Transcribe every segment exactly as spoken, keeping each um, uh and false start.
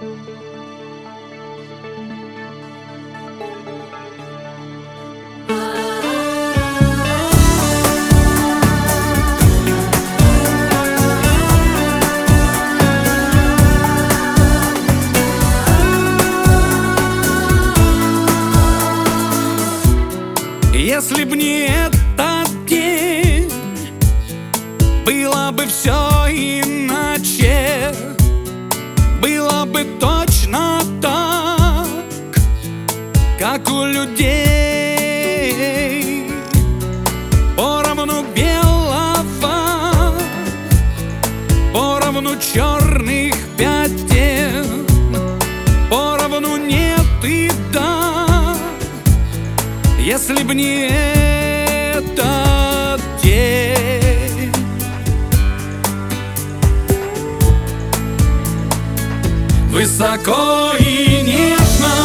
Если б не этот день, было бы все иначе. Было бы точно так, как у людей. Поровну белого, поровну черных пятен, поровну нет и да. Если б не этот день. Высоко и нежно,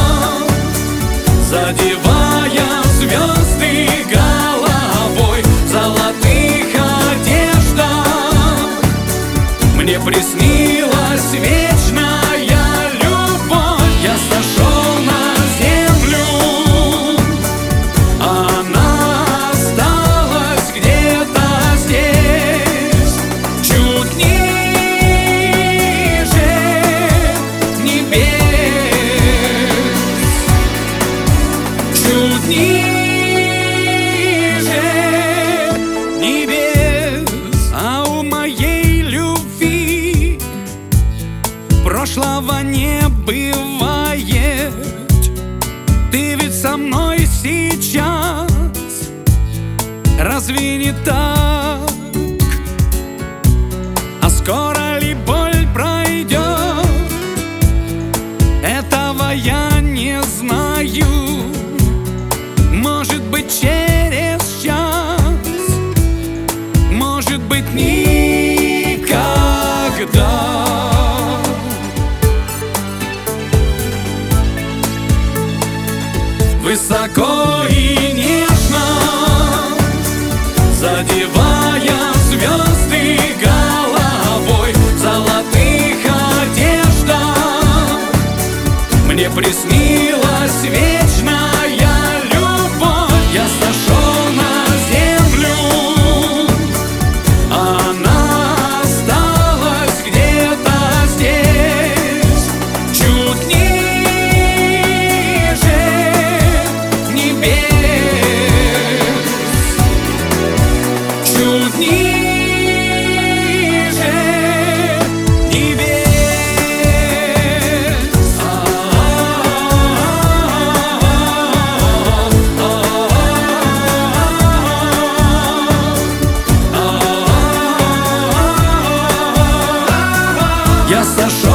задевая звезды головой, в золотых одеждах мне приснилась вечная любовь. Я сошел на землю, она осталась где-то здесь, чуть ниже небес, чуть ниже небес. А у моей любви прошлого не бывает. Ты ведь со мной сейчас, разве не так? А скоро ли боль пройдет? Этого я не знаю. Может быть, через час, может быть, никогда. Высоко и нежно, задевая звезды головой, в золотых одеждах мне приснилась вечная любовь. Я сошел на землю, она осталась где-то здесь, чуть ниже небес, чуть ниже небес. Я сошел